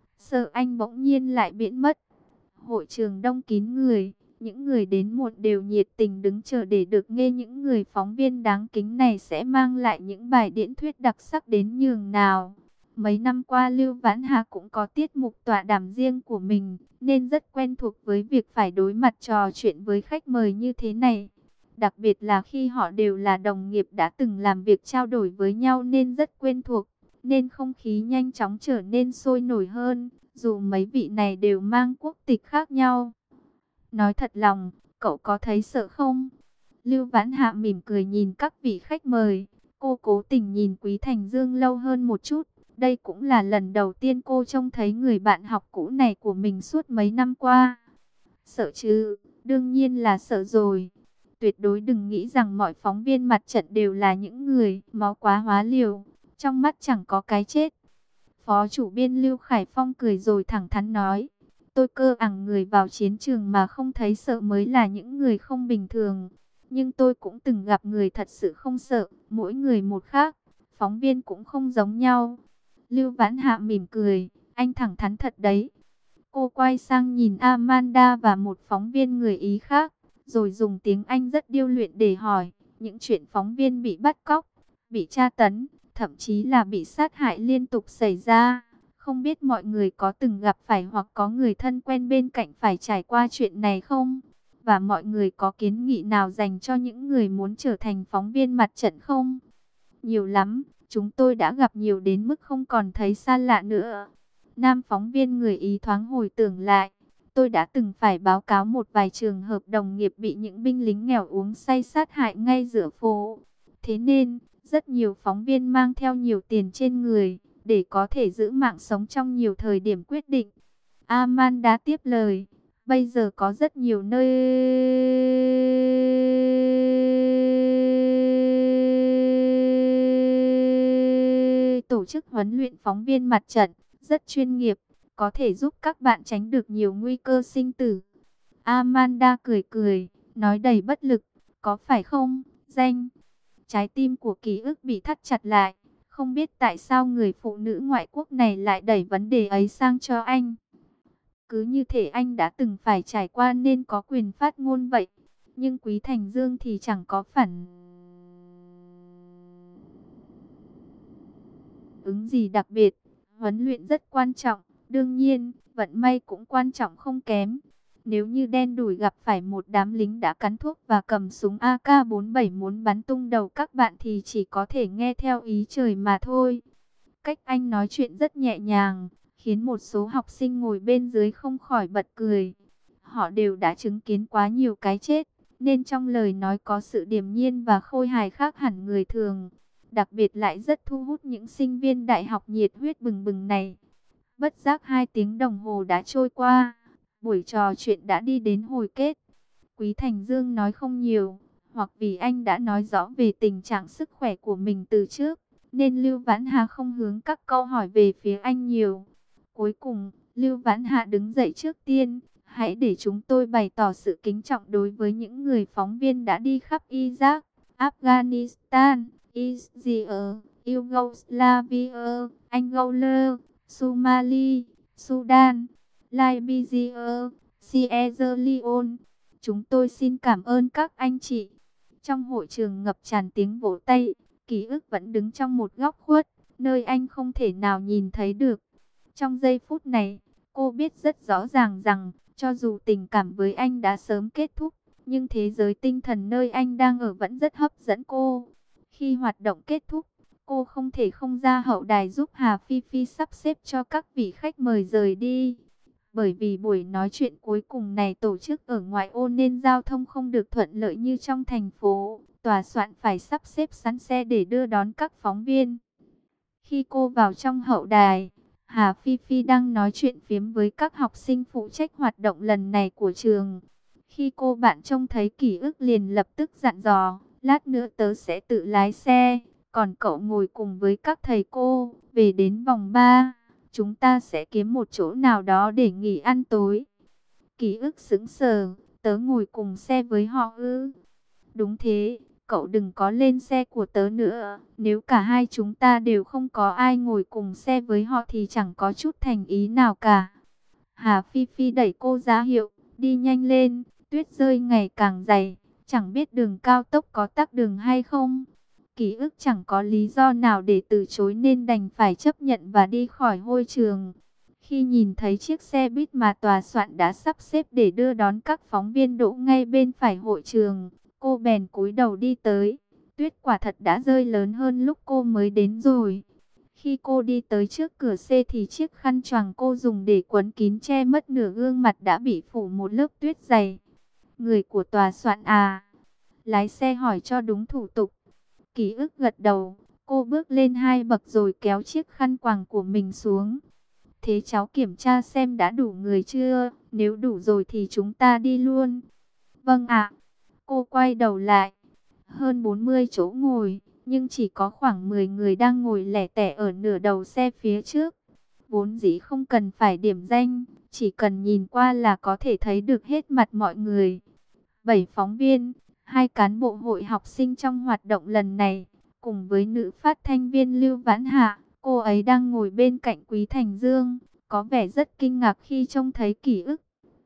sợ anh bỗng nhiên lại biến mất. Hội trường đông kín người, những người đến muộn đều nhiệt tình đứng chờ để được nghe những người phóng viên đáng kính này sẽ mang lại những bài diễn thuyết đặc sắc đến nhường nào. Mấy năm qua Lưu Vãn Hà cũng có tiết mục tọa đàm riêng của mình, nên rất quen thuộc với việc phải đối mặt trò chuyện với khách mời như thế này. Đặc biệt là khi họ đều là đồng nghiệp đã từng làm việc trao đổi với nhau nên rất quen thuộc, nên không khí nhanh chóng trở nên sôi nổi hơn, dù mấy vị này đều mang quốc tịch khác nhau. Nói thật lòng, cậu có thấy sợ không? Lưu Vãn Hạ mỉm cười nhìn các vị khách mời. Cô cố tình nhìn Quý Thành Dương lâu hơn một chút. Đây cũng là lần đầu tiên cô trông thấy người bạn học cũ này của mình suốt mấy năm qua. Sợ chứ, đương nhiên là sợ rồi. Tuyệt đối đừng nghĩ rằng mọi phóng viên mặt trận đều là những người máu quá hóa liều, trong mắt chẳng có cái chết. Phó chủ biên Lưu Khải Phong cười rồi thẳng thắn nói, tôi cơ ẳng người vào chiến trường mà không thấy sợ mới là những người không bình thường. Nhưng tôi cũng từng gặp người thật sự không sợ, mỗi người một khác, phóng viên cũng không giống nhau. Lưu Vãn Hạ mỉm cười, anh thẳng thắn thật đấy. Cô quay sang nhìn Amanda và một phóng viên người Ý khác, rồi dùng tiếng Anh rất điêu luyện để hỏi, những chuyện phóng viên bị bắt cóc, bị tra tấn, thậm chí là bị sát hại liên tục xảy ra. Không biết mọi người có từng gặp phải hoặc có người thân quen bên cạnh phải trải qua chuyện này không? Và mọi người có kiến nghị nào dành cho những người muốn trở thành phóng viên mặt trận không? Nhiều lắm, chúng tôi đã gặp nhiều đến mức không còn thấy xa lạ nữa. Nam phóng viên người Ý thoáng hồi tưởng lại. Tôi đã từng phải báo cáo một vài trường hợp đồng nghiệp bị những binh lính nghèo uống say sát hại ngay giữa phố. Thế nên, rất nhiều phóng viên mang theo nhiều tiền trên người, để có thể giữ mạng sống trong nhiều thời điểm quyết định. Amanda tiếp lời, bây giờ có rất nhiều nơi tổ chức huấn luyện phóng viên mặt trận, rất chuyên nghiệp, có thể giúp các bạn tránh được nhiều nguy cơ sinh tử. Amanda cười cười, nói đầy bất lực, có phải không, Danh? Trái tim của Ký Ức bị thắt chặt lại, không biết tại sao người phụ nữ ngoại quốc này lại đẩy vấn đề ấy sang cho anh. Cứ như thể anh đã từng phải trải qua nên có quyền phát ngôn vậy. Nhưng Quý Thành Dương thì chẳng có phản ứng gì đặc biệt. Huấn luyện rất quan trọng, đương nhiên, vận may cũng quan trọng không kém. Nếu như đen đủi gặp phải một đám lính đã cắn thuốc và cầm súng A K bốn bảy muốn bắn tung đầu các bạn thì chỉ có thể nghe theo ý trời mà thôi. Cách anh nói chuyện rất nhẹ nhàng, khiến một số học sinh ngồi bên dưới không khỏi bật cười. Họ đều đã chứng kiến quá nhiều cái chết, nên trong lời nói có sự điềm nhiên và khôi hài khác hẳn người thường. Đặc biệt lại rất thu hút những sinh viên đại học nhiệt huyết bừng bừng này. Bất giác hai tiếng đồng hồ đã trôi qua, buổi trò chuyện đã đi đến hồi kết. Quý Thành Dương nói không nhiều, hoặc vì anh đã nói rõ về tình trạng sức khỏe của mình từ trước, nên Lưu Vãn Hà không hướng các câu hỏi về phía anh nhiều. Cuối cùng, Lưu Vãn Hà đứng dậy trước tiên, hãy để chúng tôi bày tỏ sự kính trọng đối với những người phóng viên đã đi khắp Iraq, Afghanistan, Israel, Yugoslavia, Angola, Somalia, Sudan, Liberia, Sierra Leone. Chúng tôi xin cảm ơn các anh chị. Trong hội trường ngập tràn tiếng vỗ tay, Ký Ức vẫn đứng trong một góc khuất, nơi anh không thể nào nhìn thấy được. Trong giây phút này, cô biết rất rõ ràng rằng, cho dù tình cảm với anh đã sớm kết thúc, nhưng thế giới tinh thần nơi anh đang ở vẫn rất hấp dẫn cô. Khi hoạt động kết thúc, cô không thể không ra hậu đài giúp Hà Phi Phi sắp xếp cho các vị khách mời rời đi. Bởi vì buổi nói chuyện cuối cùng này tổ chức ở ngoại ô nên giao thông không được thuận lợi như trong thành phố. Tòa soạn phải sắp xếp sẵn xe để đưa đón các phóng viên. Khi cô vào trong hậu đài, Hà Phi Phi đang nói chuyện phiếm với các học sinh phụ trách hoạt động lần này của trường. Khi cô bạn trông thấy Ký Ức liền lập tức dặn dò, lát nữa tớ sẽ tự lái xe, Còn cậu ngồi cùng với các thầy cô, về đến vòng ba, chúng ta sẽ kiếm một chỗ nào đó để nghỉ ăn tối. Ký ức sững sờ, tớ ngồi cùng xe với họ ư? Đúng thế, cậu đừng có lên xe của tớ nữa. Nếu cả hai chúng ta đều không có ai ngồi cùng xe với họ thì chẳng có chút thành ý nào cả. Hà Phi Phi đẩy cô ra hiệu, đi nhanh lên, tuyết rơi ngày càng dày, chẳng biết đường cao tốc có tắc đường hay không. Ký ức chẳng có lý do nào để từ chối nên đành phải chấp nhận và đi khỏi ngôi trường. Khi nhìn thấy chiếc xe buýt mà tòa soạn đã sắp xếp để đưa đón các phóng viên đỗ ngay bên phải hội trường, cô bèn cúi đầu đi tới. Tuyết quả thật đã rơi lớn hơn lúc cô mới đến rồi. Khi cô đi tới trước cửa xe thì chiếc khăn choàng cô dùng để quấn kín che mất nửa gương mặt đã bị phủ một lớp tuyết dày. Người của tòa soạn à? Lái xe hỏi cho đúng thủ tục. Ký ức gật đầu, cô bước lên hai bậc rồi kéo chiếc khăn quàng của mình xuống. Thế cháu kiểm tra xem đã đủ người chưa? Nếu đủ rồi thì chúng ta đi luôn. Vâng ạ. Cô quay đầu lại. Hơn bốn mươi chỗ ngồi, nhưng chỉ có khoảng mười người đang ngồi lẻ tẻ ở nửa đầu xe phía trước. Vốn dĩ không cần phải điểm danh, chỉ cần nhìn qua là có thể thấy được hết mặt mọi người. Bảy phóng viên, hai cán bộ hội học sinh trong hoạt động lần này, cùng với nữ phát thanh viên Lưu Vãn Hạ, cô ấy đang ngồi bên cạnh Quý Thành Dương, có vẻ rất kinh ngạc khi trông thấy Ký ức.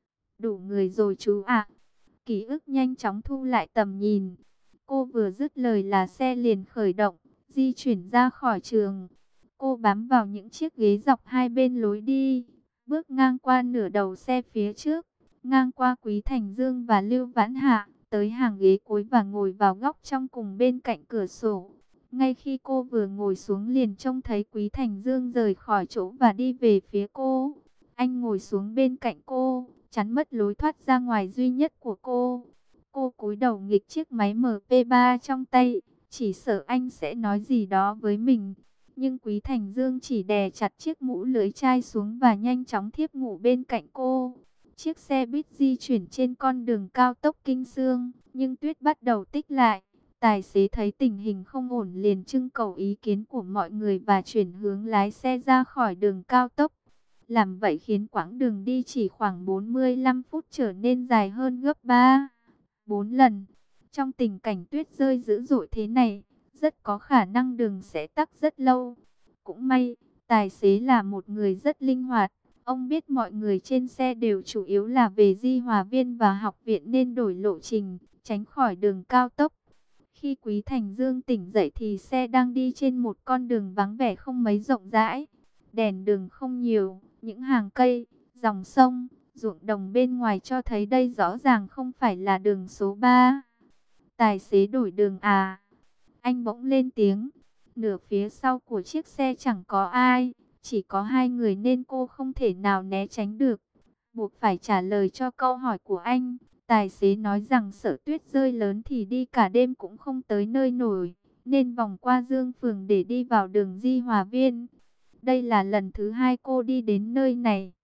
Đủ người rồi chú ạ. Ký ức nhanh chóng thu lại tầm nhìn. Cô vừa dứt lời là xe liền khởi động, di chuyển ra khỏi trường. Cô bám vào những chiếc ghế dọc hai bên lối đi, bước ngang qua nửa đầu xe phía trước, ngang qua Quý Thành Dương và Lưu Vãn Hạ, tới hàng ghế cuối và ngồi vào góc trong cùng bên cạnh cửa sổ. Ngay khi cô vừa ngồi xuống liền trông thấy Quý Thành Dương rời khỏi chỗ và đi về phía cô. Anh ngồi xuống bên cạnh cô, chắn mất lối thoát ra ngoài duy nhất của cô. Cô cúi đầu nghịch chiếc máy em pê ba trong tay, chỉ sợ anh sẽ nói gì đó với mình. Nhưng Quý Thành Dương chỉ đè chặt chiếc mũ lưỡi chai xuống và nhanh chóng thiếp ngủ bên cạnh cô. Chiếc xe buýt di chuyển trên con đường cao tốc Kinh Xương, nhưng tuyết bắt đầu tích lại. Tài xế thấy tình hình không ổn liền trưng cầu ý kiến của mọi người và chuyển hướng lái xe ra khỏi đường cao tốc. Làm vậy khiến quãng đường đi chỉ khoảng bốn mươi lăm phút trở nên dài hơn gấp ba, bốn lần. Trong tình cảnh tuyết rơi dữ dội thế này, rất có khả năng đường sẽ tắc rất lâu. Cũng may, tài xế là một người rất linh hoạt. Ông biết mọi người trên xe đều chủ yếu là về Di Hòa Viên và học viện nên đổi lộ trình, tránh khỏi đường cao tốc. Khi Quý Thành Dương tỉnh dậy thì xe đang đi trên một con đường vắng vẻ không mấy rộng rãi. Đèn đường không nhiều, những hàng cây, dòng sông, ruộng đồng bên ngoài cho thấy đây rõ ràng không phải là đường số ba. Tài xế đổi đường à? Anh bỗng lên tiếng. Nửa phía sau của chiếc xe chẳng có ai, chỉ có hai người nên cô không thể nào né tránh được. Buộc phải trả lời cho câu hỏi của anh. Tài xế nói rằng sợ tuyết rơi lớn thì đi cả đêm cũng không tới nơi nổi, nên vòng qua Dương Phường để đi vào đường Di Hòa Viên. Đây là lần thứ hai cô đi đến nơi này.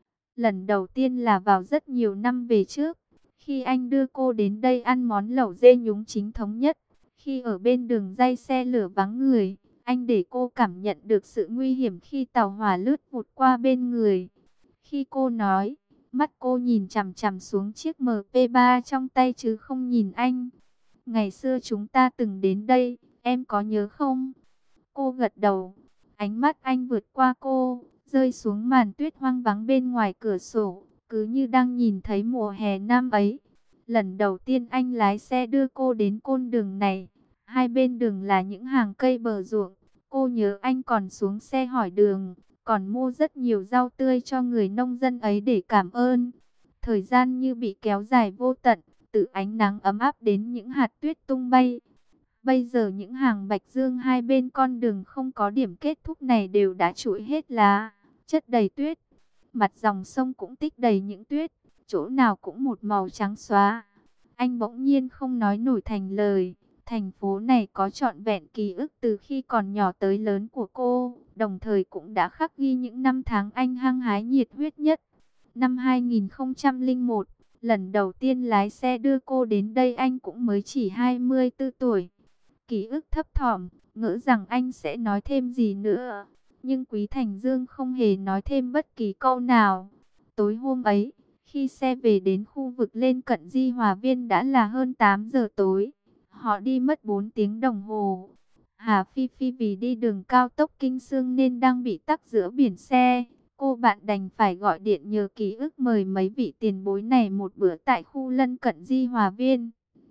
Lần đầu tiên là vào rất nhiều năm về trước, khi anh đưa cô đến đây ăn món lẩu dê nhúng chính thống nhất. Khi ở bên đường ray xe lửa vắng người, anh để cô cảm nhận được sự nguy hiểm khi tàu hỏa lướt vụt qua bên người. Khi cô nói, mắt cô nhìn chằm chằm xuống chiếc em pê ba trong tay chứ không nhìn anh. Ngày xưa chúng ta từng đến đây, em có nhớ không? Cô gật đầu. Ánh mắt anh vượt qua cô, rơi xuống màn tuyết hoang vắng bên ngoài cửa sổ, cứ như đang nhìn thấy mùa hè năm ấy. Lần đầu tiên anh lái xe đưa cô đến con đường này, hai bên đường là những hàng cây bờ ruộng. Cô nhớ anh còn xuống xe hỏi đường, còn mua rất nhiều rau tươi cho người nông dân ấy để cảm ơn. Thời gian như bị kéo dài vô tận, từ ánh nắng ấm áp đến những hạt tuyết tung bay. Bây giờ những hàng bạch dương hai bên con đường không có điểm kết thúc này đều đã trụi hết lá, chất đầy tuyết. Mặt dòng sông cũng tích đầy những tuyết, chỗ nào cũng một màu trắng xóa. Anh bỗng nhiên không nói nổi thành lời. Thành phố này có trọn vẹn ký ức từ khi còn nhỏ tới lớn của cô, đồng thời cũng đã khắc ghi những năm tháng anh hăng hái nhiệt huyết nhất. Năm hai nghìn không trăm lẻ một, lần đầu tiên lái xe đưa cô đến đây anh cũng mới chỉ hai mươi tư tuổi. Ký ức thấp thỏm, ngỡ rằng anh sẽ nói thêm gì nữa. Nhưng Quý Thành Dương không hề nói thêm bất kỳ câu nào. Tối hôm ấy, khi xe về đến khu vực lên cận Di Hòa Viên đã là hơn tám giờ tối. Họ đi mất bốn tiếng đồng hồ. Hà Phi Phi vì đi đường cao tốc Kinh Xương nên đang bị tắc giữa biển xe. Cô bạn đành phải gọi điện nhờ ký ức mời mấy vị tiền bối này một bữa tại khu lân cận Di Hòa Viên.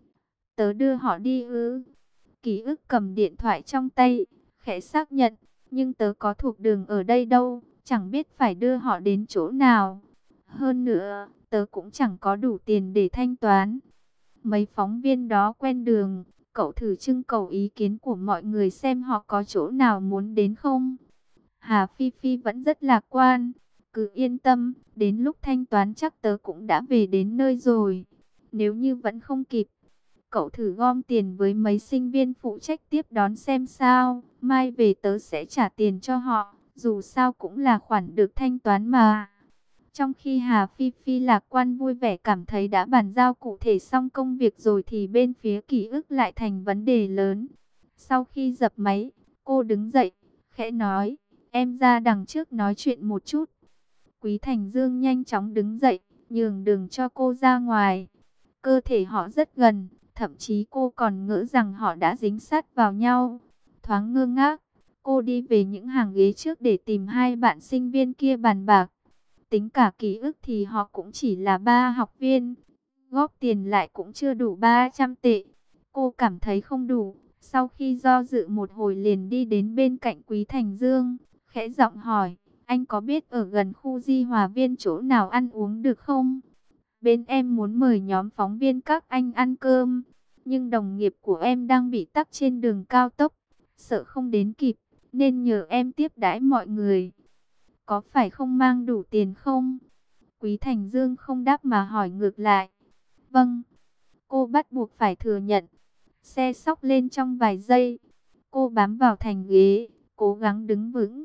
Tớ đưa họ đi ư? Ký ức cầm điện thoại trong tay, khẽ xác nhận. Nhưng tớ có thuộc đường ở đây đâu, chẳng biết phải đưa họ đến chỗ nào. Hơn nữa, tớ cũng chẳng có đủ tiền để thanh toán. Mấy phóng viên đó quen đường, cậu thử trưng cầu ý kiến của mọi người xem họ có chỗ nào muốn đến không. Hà Phi Phi vẫn rất lạc quan. Cứ yên tâm, đến lúc thanh toán chắc tớ cũng đã về đến nơi rồi. Nếu như vẫn không kịp, cậu thử gom tiền với mấy sinh viên phụ trách tiếp đón xem sao. Mai về tớ sẽ trả tiền cho họ, dù sao cũng là khoản được thanh toán mà. Trong khi Hà Phi Phi lạc quan vui vẻ cảm thấy đã bàn giao cụ thể xong công việc rồi thì bên phía ký ức lại thành vấn đề lớn. Sau khi dập máy, cô đứng dậy, khẽ nói, em ra đằng trước nói chuyện một chút. Quý Thành Dương nhanh chóng đứng dậy, nhường đường cho cô ra ngoài. Cơ thể họ rất gần, thậm chí cô còn ngỡ rằng họ đã dính sát vào nhau. Thoáng ngơ ngác, cô đi về những hàng ghế trước để tìm hai bạn sinh viên kia bàn bạc. Tính cả ký ức thì họ cũng chỉ là ba học viên. Góp tiền lại cũng chưa đủ ba trăm tệ. Cô cảm thấy không đủ. Sau khi do dự một hồi liền đi đến bên cạnh Quý Thành Dương. Khẽ giọng hỏi, anh có biết ở gần khu Di Hòa Viên chỗ nào ăn uống được không? Bên em muốn mời nhóm phóng viên các anh ăn cơm. Nhưng đồng nghiệp của em đang bị tắc trên đường cao tốc. Sợ không đến kịp, nên nhờ em tiếp đãi mọi người. Có phải không mang đủ tiền không? Quý Thành Dương không đáp mà hỏi ngược lại. Vâng, cô bắt buộc phải thừa nhận. Xe xóc lên trong vài giây. Cô bám vào thành ghế, cố gắng đứng vững.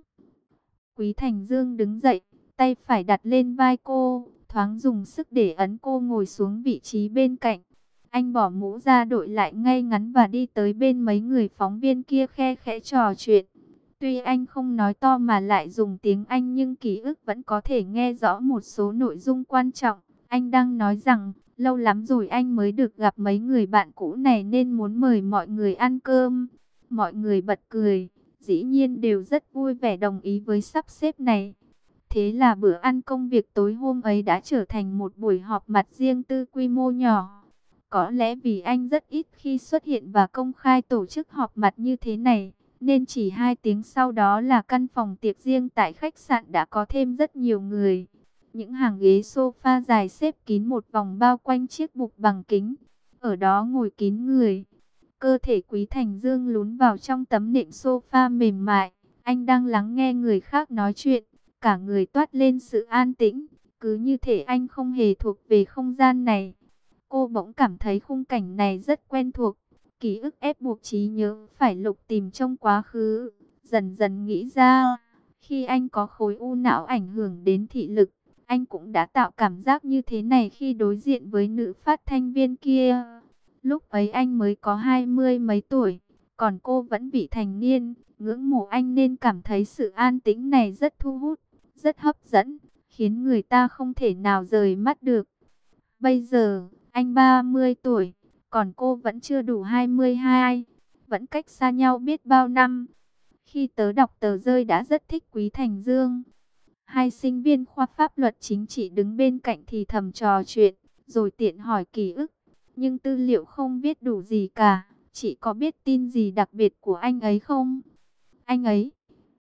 Quý Thành Dương đứng dậy, tay phải đặt lên vai cô, thoáng dùng sức để ấn cô ngồi xuống vị trí bên cạnh. Anh bỏ mũ ra đội lại ngay ngắn và đi tới bên mấy người phóng viên kia khe khẽ trò chuyện. Tuy anh không nói to mà lại dùng tiếng Anh nhưng ký ức vẫn có thể nghe rõ một số nội dung quan trọng. Anh đang nói rằng, lâu lắm rồi anh mới được gặp mấy người bạn cũ này nên muốn mời mọi người ăn cơm. Mọi người bật cười, dĩ nhiên đều rất vui vẻ đồng ý với sắp xếp này. Thế là bữa ăn công việc tối hôm ấy đã trở thành một buổi họp mặt riêng tư quy mô nhỏ. Có lẽ vì anh rất ít khi xuất hiện và công khai tổ chức họp mặt như thế này, nên chỉ hai tiếng sau đó là căn phòng tiệc riêng tại khách sạn đã có thêm rất nhiều người. Những hàng ghế sofa dài xếp kín một vòng bao quanh chiếc bục bằng kính. Ở đó ngồi kín người. Cơ thể Quý Thành Dương lún vào trong tấm nệm sofa mềm mại. Anh đang lắng nghe người khác nói chuyện. Cả người toát lên sự an tĩnh. Cứ như thể anh không hề thuộc về không gian này. Cô bỗng cảm thấy khung cảnh này rất quen thuộc. Ký ức ép buộc trí nhớ phải lục tìm trong quá khứ. Dần dần nghĩ ra, khi anh có khối u não ảnh hưởng đến thị lực, anh cũng đã tạo cảm giác như thế này khi đối diện với nữ phát thanh viên kia. Lúc ấy anh mới có hai mươi mấy tuổi, còn cô vẫn vị thành niên. Ngưỡng mộ anh nên cảm thấy sự an tĩnh này rất thu hút, rất hấp dẫn, khiến người ta không thể nào rời mắt được. Bây giờ, anh ba mươi tuổi, còn cô vẫn chưa đủ hai mươi hai, vẫn cách xa nhau biết bao năm. Khi tớ đọc tờ rơi đã rất thích Quý Thành Dương. Hai sinh viên khoa pháp luật chính trị đứng bên cạnh thì thầm trò chuyện, rồi tiện hỏi ký ức. Nhưng tư liệu không viết đủ gì cả, chị có biết tin gì đặc biệt của anh ấy không? Anh ấy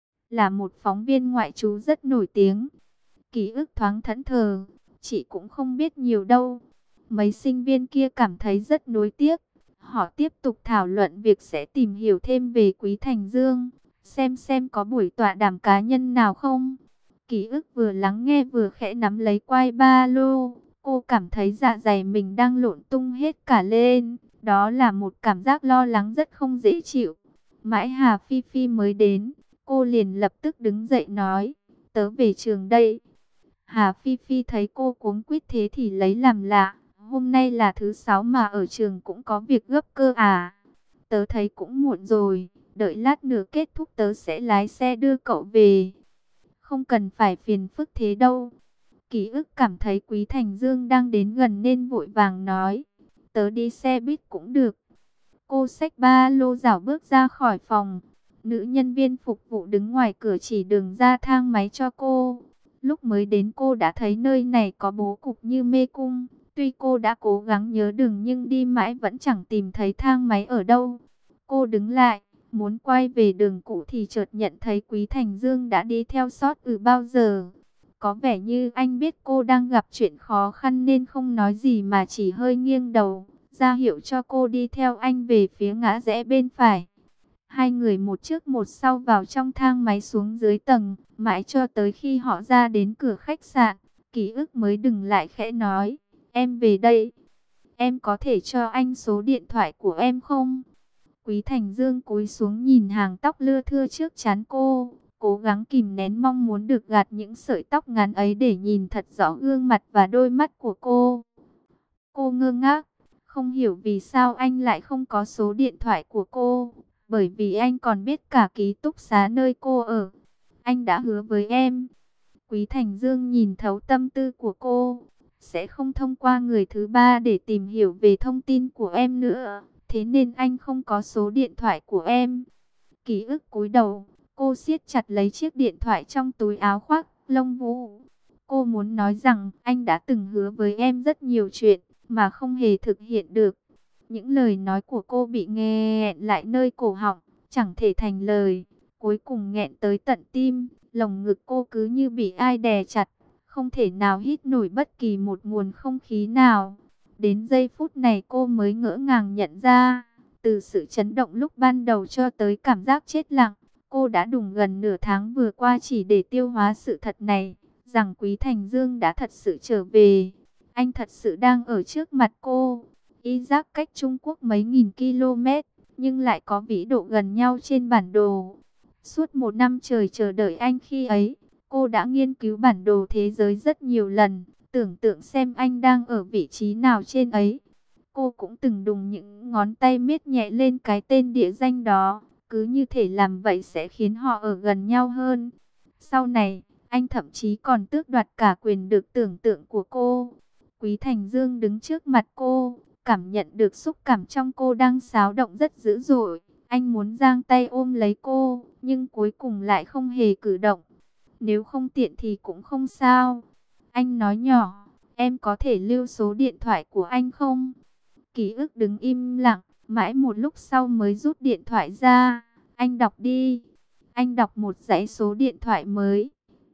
là một phóng viên ngoại trú rất nổi tiếng. Ký ức thoáng thẫn thờ, chị cũng không biết nhiều đâu. Mấy sinh viên kia cảm thấy rất nuối tiếc. Họ tiếp tục thảo luận việc sẽ tìm hiểu thêm về Quý Thành Dương, xem xem có buổi tọa đàm cá nhân nào không. Ký ức vừa lắng nghe vừa khẽ nắm lấy quai ba lô. Cô cảm thấy dạ dày mình đang lộn tung hết cả lên. Đó là một cảm giác lo lắng rất không dễ chịu. Mãi Hà Phi Phi mới đến, cô liền lập tức đứng dậy nói, tớ về trường đây. Hà Phi Phi thấy cô cuống quýt thế thì lấy làm lạ. Hôm nay là thứ sáu mà ở trường cũng có việc gấp cơ à? Tớ thấy cũng muộn rồi, đợi lát nữa kết thúc tớ sẽ lái xe đưa cậu về. Không cần phải phiền phức thế đâu. Ký ức cảm thấy Quý Thành Dương đang đến gần nên vội vàng nói, tớ đi xe buýt cũng được. Cô xách ba lô rảo bước ra khỏi phòng. Nữ nhân viên phục vụ đứng ngoài cửa chỉ đường ra thang máy cho cô. Lúc mới đến cô đã thấy nơi này có bố cục như mê cung. Tuy cô đã cố gắng nhớ đường nhưng đi mãi vẫn chẳng tìm thấy thang máy ở đâu. Cô đứng lại, muốn quay về đường cũ thì chợt nhận thấy Quý Thành Dương đã đi theo sót từ bao giờ. Có vẻ như anh biết cô đang gặp chuyện khó khăn nên không nói gì mà chỉ hơi nghiêng đầu, ra hiệu cho cô đi theo anh về phía ngã rẽ bên phải. Hai người một trước một sau vào trong thang máy xuống dưới tầng, mãi cho tới khi họ ra đến cửa khách sạn, Ký ức mới dừng lại khẽ nói, em về đây. Em có thể cho anh số điện thoại của em không? Quý Thành Dương cúi xuống nhìn hàng tóc lưa thưa trước trán cô, cố gắng kìm nén mong muốn được gạt những sợi tóc ngắn ấy để nhìn thật rõ gương mặt và đôi mắt của cô. Cô ngơ ngác, không hiểu vì sao anh lại không có số điện thoại của cô, bởi vì anh còn biết cả ký túc xá nơi cô ở. Anh đã hứa với em. Quý Thành Dương nhìn thấu tâm tư của cô, sẽ không thông qua người thứ ba để tìm hiểu về thông tin của em nữa. Thế nên anh không có số điện thoại của em. Ký ức cúi đầu, cô siết chặt lấy chiếc điện thoại trong túi áo khoác lông vũ. Cô muốn nói rằng anh đã từng hứa với em rất nhiều chuyện mà không hề thực hiện được. Những lời nói của cô bị nghẹn lại nơi cổ họng, chẳng thể thành lời. Cuối cùng nghẹn tới tận tim, lồng ngực cô cứ như bị ai đè chặt, không thể nào hít nổi bất kỳ một nguồn không khí nào. Đến giây phút này cô mới ngỡ ngàng nhận ra, từ sự chấn động lúc ban đầu cho tới cảm giác chết lặng, cô đã dùng gần nửa tháng vừa qua chỉ để tiêu hóa sự thật này, rằng Quý Thành Dương đã thật sự trở về. Anh thật sự đang ở trước mặt cô. Iraq cách Trung Quốc mấy nghìn km, nhưng lại có vĩ độ gần nhau trên bản đồ. Suốt một năm trời chờ đợi anh khi ấy, cô đã nghiên cứu bản đồ thế giới rất nhiều lần, tưởng tượng xem anh đang ở vị trí nào trên ấy. Cô cũng từng đùng những ngón tay miết nhẹ lên cái tên địa danh đó, cứ như thể làm vậy sẽ khiến họ ở gần nhau hơn. Sau này, anh thậm chí còn tước đoạt cả quyền được tưởng tượng của cô. Quý Thành Dương đứng trước mặt cô, cảm nhận được xúc cảm trong cô đang xáo động rất dữ dội. Anh muốn giang tay ôm lấy cô, nhưng cuối cùng lại không hề cử động. Nếu không tiện thì cũng không sao. Anh nói nhỏ, em có thể lưu số điện thoại của anh không? Ký ức đứng im lặng, mãi một lúc sau mới rút điện thoại ra. Anh đọc đi. Anh đọc một dãy số điện thoại mới.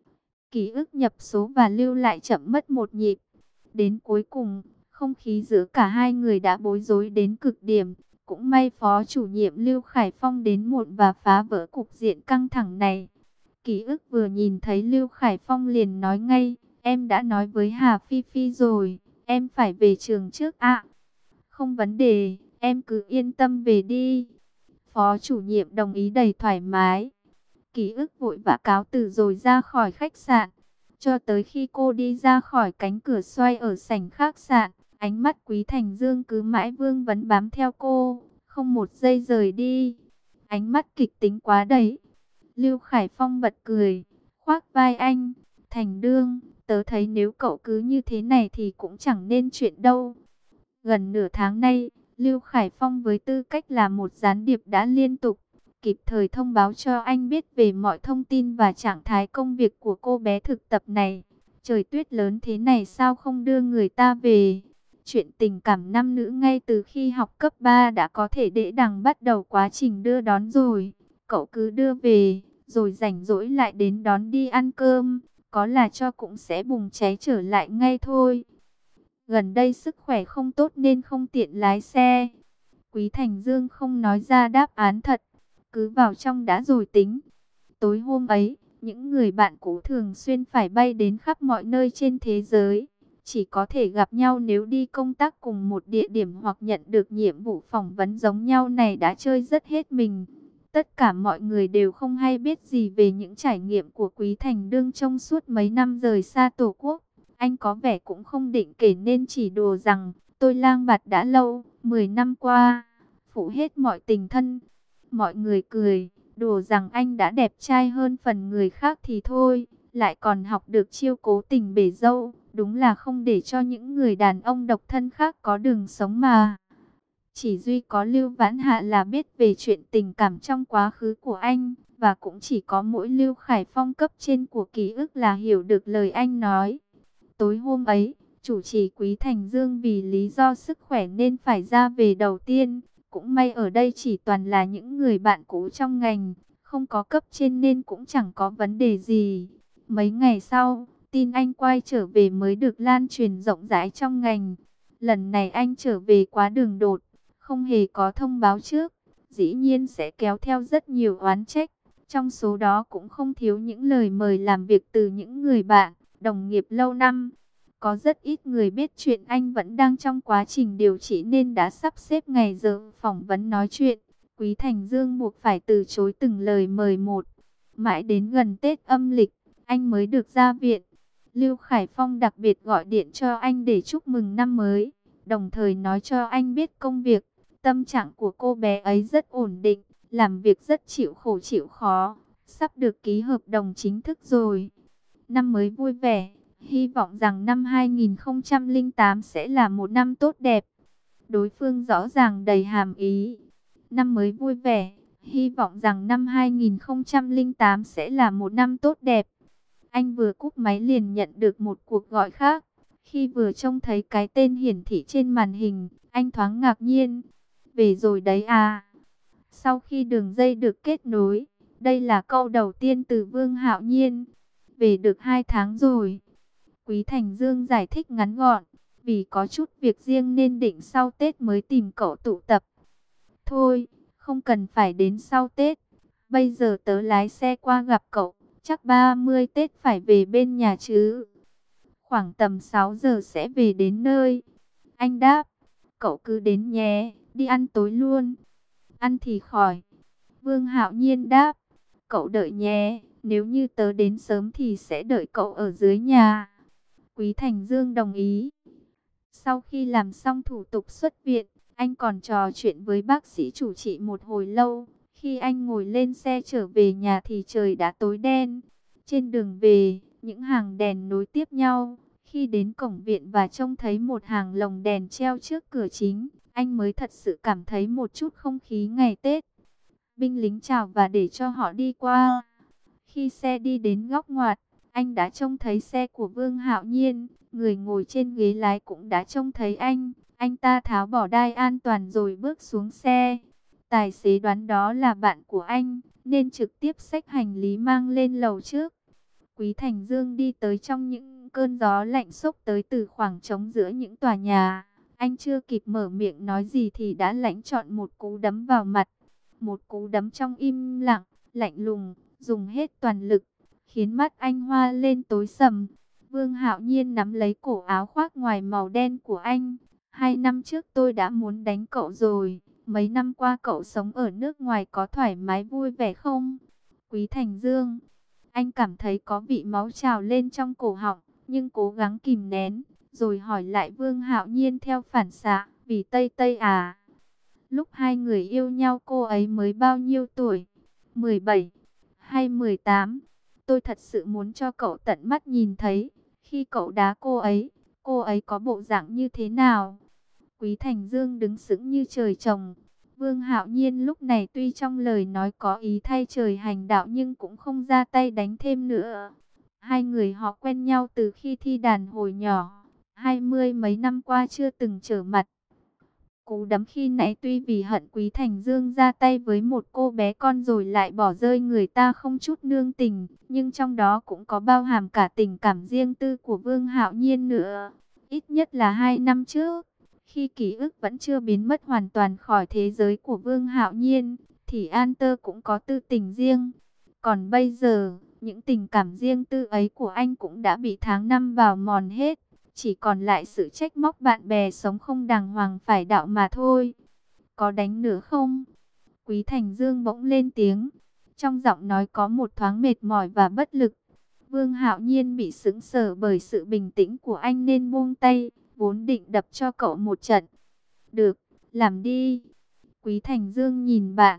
Ký ức nhập số và lưu lại chậm mất một nhịp. Đến cuối cùng, không khí giữa cả hai người đã bối rối đến cực điểm. Cũng may phó chủ nhiệm Lưu Khải Phong đến muộn và phá vỡ cục diện căng thẳng này. Ký ức vừa nhìn thấy Lưu Khải Phong liền nói ngay, em đã nói với Hà Phi Phi rồi, em phải về trường trước ạ. Không vấn đề, em cứ yên tâm về đi. Phó chủ nhiệm đồng ý đầy thoải mái. Ký ức vội vã cáo từ rồi ra khỏi khách sạn. Cho tới khi cô đi ra khỏi cánh cửa xoay ở sảnh khách sạn, ánh mắt Quý Thành Dương cứ mãi vương vấn bám theo cô, không một giây rời đi. Ánh mắt kịch tính quá đấy. Lưu Khải Phong bật cười, khoác vai anh. Thành Dương, tớ thấy nếu cậu cứ như thế này thì cũng chẳng nên chuyện đâu. Gần nửa tháng nay, Lưu Khải Phong với tư cách là một gián điệp đã liên tục kịp thời thông báo cho anh biết về mọi thông tin và trạng thái công việc của cô bé thực tập này. Trời tuyết lớn thế này sao không đưa người ta về? Chuyện tình cảm nam nữ ngay từ khi học cấp ba đã có thể dễ dàng bắt đầu quá trình đưa đón rồi. Cậu cứ đưa về, rồi rảnh rỗi lại đến đón đi ăn cơm. Có là cho cũng sẽ bùng cháy trở lại ngay thôi. Gần đây sức khỏe không tốt nên không tiện lái xe. Quý Thành Dương không nói ra đáp án thật. Cứ vào trong đã rồi tính. Tối hôm ấy, những người bạn cũ thường xuyên phải bay đến khắp mọi nơi trên thế giới. Chỉ có thể gặp nhau nếu đi công tác cùng một địa điểm hoặc nhận được nhiệm vụ phỏng vấn giống nhau này đã chơi rất hết mình. Tất cả mọi người đều không hay biết gì về những trải nghiệm của Quý Thành Dương trong suốt mấy năm rời xa Tổ quốc. Anh có vẻ cũng không định kể nên chỉ đùa rằng tôi lang bạt đã lâu, mười năm qua, phụ hết mọi tình thân. Mọi người cười, đùa rằng anh đã đẹp trai hơn phần người khác thì thôi, lại còn học được chiêu cố tình bể dâu, đúng là không để cho những người đàn ông độc thân khác có đường sống mà. Chỉ duy có Lưu Vãn Hạ là biết về chuyện tình cảm trong quá khứ của anh, và cũng chỉ có mỗi Lưu Khải Phong cấp trên của ký ức là hiểu được lời anh nói. Tối hôm ấy, chủ trì Quý Thành Dương vì lý do sức khỏe nên phải ra về đầu tiên. Cũng may ở đây chỉ toàn là những người bạn cũ trong ngành, không có cấp trên nên cũng chẳng có vấn đề gì. Mấy ngày sau, tin anh quay trở về mới được lan truyền rộng rãi trong ngành. Lần này anh trở về quá đường đột, không hề có thông báo trước, dĩ nhiên sẽ kéo theo rất nhiều oán trách. Trong số đó cũng không thiếu những lời mời làm việc từ những người bạn, đồng nghiệp lâu năm. Có rất ít người biết chuyện anh vẫn đang trong quá trình điều trị nên đã sắp xếp ngày giờ phỏng vấn nói chuyện. Quý Thành Dương buộc phải từ chối từng lời mời một. Mãi đến gần Tết âm lịch, anh mới được ra viện. Lưu Khải Phong đặc biệt gọi điện cho anh để chúc mừng năm mới, đồng thời nói cho anh biết công việc, tâm trạng của cô bé ấy rất ổn định, làm việc rất chịu khổ chịu khó, sắp được ký hợp đồng chính thức rồi. Năm mới vui vẻ, hy vọng rằng năm hai nghìn không trăm lẻ tám sẽ là một năm tốt đẹp. Đối phương rõ ràng đầy hàm ý. Năm mới vui vẻ, hy vọng rằng năm hai nghìn không trăm lẻ tám sẽ là một năm tốt đẹp. Anh vừa cúp máy liền nhận được một cuộc gọi khác. Khi vừa trông thấy cái tên hiển thị trên màn hình, anh thoáng ngạc nhiên. Về rồi đấy à? Sau khi đường dây được kết nối, đây là câu đầu tiên từ Vương Hạo Nhiên. Về được hai tháng rồi. Quý Thành Dương giải thích ngắn gọn, vì có chút việc riêng nên định sau Tết mới tìm cậu tụ tập. Thôi, không cần phải đến sau Tết. Bây giờ tớ lái xe qua gặp cậu, chắc ba mươi Tết phải về bên nhà chứ. Khoảng tầm sáu giờ sẽ về đến nơi. Anh đáp, cậu cứ đến nhé, đi ăn tối luôn. Ăn thì khỏi. Vương Hạo Nhiên đáp, cậu đợi nhé, nếu như tớ đến sớm thì sẽ đợi cậu ở dưới nhà. Quý Thành Dương đồng ý. Sau khi làm xong thủ tục xuất viện, anh còn trò chuyện với bác sĩ chủ trị một hồi lâu. Khi anh ngồi lên xe trở về nhà thì trời đã tối đen. Trên đường về, những hàng đèn nối tiếp nhau. Khi đến cổng viện và trông thấy một hàng lồng đèn treo trước cửa chính, anh mới thật sự cảm thấy một chút không khí ngày Tết. Binh lính chào và để cho họ đi qua. Khi xe đi đến góc ngoặt, anh đã trông thấy xe của Vương Hạo Nhiên. Người ngồi trên ghế lái cũng đã trông thấy anh. Anh ta tháo bỏ đai an toàn rồi bước xuống xe. Tài xế đoán đó là bạn của anh, nên trực tiếp xách hành lý mang lên lầu trước. Quý Thành Dương đi tới trong những cơn gió lạnh xốc tới từ khoảng trống giữa những tòa nhà. Anh chưa kịp mở miệng nói gì thì đã lãnh trọn một cú đấm vào mặt. Một cú đấm trong im lặng, lạnh lùng, dùng hết toàn lực, khiến mắt anh hoa lên tối sầm. Vương Hạo Nhiên nắm lấy cổ áo khoác ngoài màu đen của anh. Hai năm trước tôi đã muốn đánh cậu rồi. Mấy năm qua cậu sống ở nước ngoài có thoải mái vui vẻ không? Quý Thành Dương, anh cảm thấy có vị máu trào lên trong cổ họng, nhưng cố gắng kìm nén, rồi hỏi lại Vương Hạo Nhiên theo phản xạ, vì Tây Tây à? Lúc hai người yêu nhau cô ấy mới bao nhiêu tuổi? mười bảy hay mười tám? Tôi thật sự muốn cho cậu tận mắt nhìn thấy, khi cậu đá cô ấy, cô ấy có bộ dạng như thế nào? Quý Thành Dương đứng sững như trời trồng. Vương Hạo Nhiên lúc này tuy trong lời nói có ý thay trời hành đạo nhưng cũng không ra tay đánh thêm nữa. Hai người họ quen nhau từ khi thi đàn hồi nhỏ, hai mươi mấy năm qua chưa từng trở mặt. Cú đấm khi nãy tuy vì hận Quý Thành Dương ra tay với một cô bé con rồi lại bỏ rơi người ta không chút nương tình, nhưng trong đó cũng có bao hàm cả tình cảm riêng tư của Vương Hạo Nhiên nữa. Ít nhất là hai năm trước, khi ký ức vẫn chưa biến mất hoàn toàn khỏi thế giới của Vương Hạo Nhiên, thì An Tơ cũng có tư tình riêng. Còn bây giờ, những tình cảm riêng tư ấy của anh cũng đã bị tháng năm bào mòn hết. Chỉ còn lại sự trách móc bạn bè sống không đàng hoàng phải đạo mà thôi. Có đánh nữa không? Quý Thành Dương bỗng lên tiếng. Trong giọng nói có một thoáng mệt mỏi và bất lực. Vương Hạo Nhiên bị sững sờ bởi sự bình tĩnh của anh nên buông tay, vốn định đập cho cậu một trận. Được, làm đi. Quý Thành Dương nhìn bạn,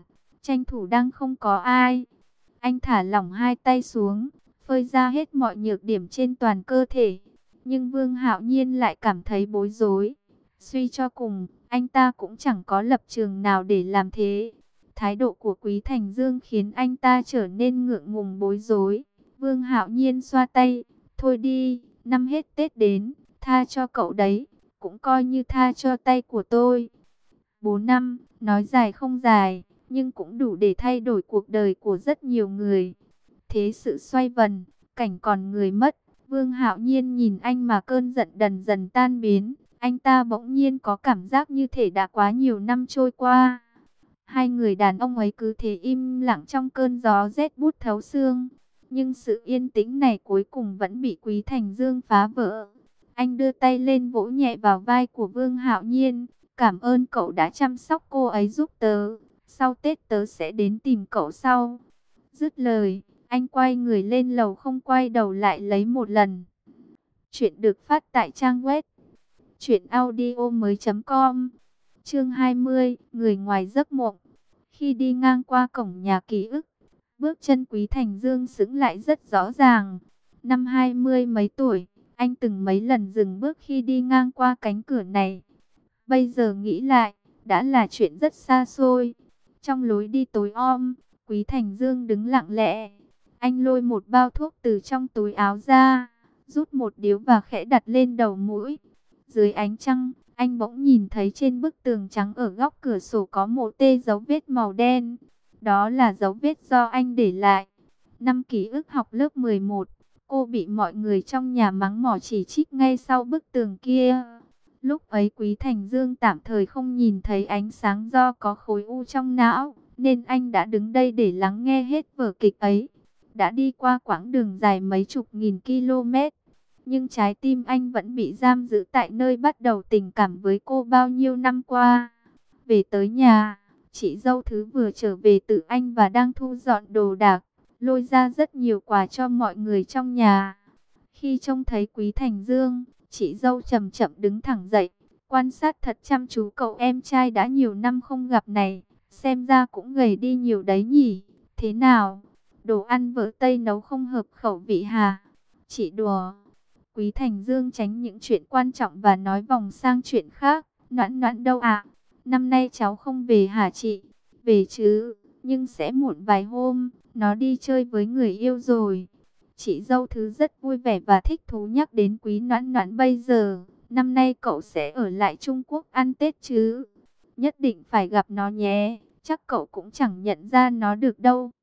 tranh thủ đang không có ai. Anh thả lỏng hai tay xuống, phơi ra hết mọi nhược điểm trên toàn cơ thể. Nhưng Vương Hạo Nhiên lại cảm thấy bối rối. Suy cho cùng, anh ta cũng chẳng có lập trường nào để làm thế. Thái độ của Quý Thành Dương khiến anh ta trở nên ngượng ngùng bối rối. Vương Hạo Nhiên xoa tay, thôi đi, năm hết Tết đến, tha cho cậu đấy, cũng coi như tha cho tay của tôi. Bốn năm, nói dài không dài, nhưng cũng đủ để thay đổi cuộc đời của rất nhiều người. Thế sự xoay vần, cảnh còn người mất. Vương Hạo Nhiên nhìn anh mà cơn giận dần dần tan biến. Anh ta bỗng nhiên có cảm giác như thể đã quá nhiều năm trôi qua. Hai người đàn ông ấy cứ thế im lặng trong cơn gió rét buốt thấu xương. Nhưng sự yên tĩnh này cuối cùng vẫn bị Quý Thành Dương phá vỡ. Anh đưa tay lên vỗ nhẹ vào vai của Vương Hạo Nhiên. Cảm ơn cậu đã chăm sóc cô ấy giúp tớ. Sau Tết tớ sẽ đến tìm cậu sau. Dứt lời, anh quay người lên lầu không quay đầu lại lấy một lần. Chuyện được phát tại trang web truyện audio mới chấm com. Chương hai mươi, người ngoài giấc mộng. Khi đi ngang qua cổng nhà ký ức, bước chân Quý Thành Dương sững lại rất rõ ràng. Năm hai mươi mấy tuổi, anh từng mấy lần dừng bước khi đi ngang qua cánh cửa này. Bây giờ nghĩ lại, đã là chuyện rất xa xôi. Trong lối đi tối om, Quý Thành Dương đứng lặng lẽ. Anh lôi một bao thuốc từ trong túi áo ra, rút một điếu và khẽ đặt lên đầu mũi. Dưới ánh trăng, anh bỗng nhìn thấy trên bức tường trắng ở góc cửa sổ có một tê dấu vết màu đen. Đó là dấu vết do anh để lại. Năm ký ức học lớp mười một, cô bị mọi người trong nhà mắng mỏ chỉ trích ngay sau bức tường kia. Lúc ấy Quý Thành Dương tạm thời không nhìn thấy ánh sáng do có khối u trong não, nên anh đã đứng đây để lắng nghe hết vở kịch ấy. Đã đi qua quãng đường dài mấy chục nghìn km, nhưng trái tim anh vẫn bị giam giữ tại nơi bắt đầu tình cảm với cô bao nhiêu năm qua. Về tới nhà, chị dâu Thứ vừa trở về từ Anh và đang thu dọn đồ đạc, lôi ra rất nhiều quà cho mọi người trong nhà. Khi trông thấy Quý Thành Dương, chị dâu chậm chậm đứng thẳng dậy, quan sát thật chăm chú cậu em trai đã nhiều năm không gặp này, xem ra cũng gầy đi nhiều đấy nhỉ. Thế nào, đồ ăn vợ Tây nấu không hợp khẩu vị hả? Chị đùa. Quý Thành Dương tránh những chuyện quan trọng và nói vòng sang chuyện khác. Noãn Noãn đâu ạ? Năm nay cháu không về hả chị? Về chứ, nhưng sẽ muộn vài hôm, nó đi chơi với người yêu rồi. Chị dâu Thứ rất vui vẻ và thích thú nhắc đến Quý Noãn Noãn bây giờ. Năm nay cậu sẽ ở lại Trung Quốc ăn Tết chứ? Nhất định phải gặp nó nhé, chắc cậu cũng chẳng nhận ra nó được đâu.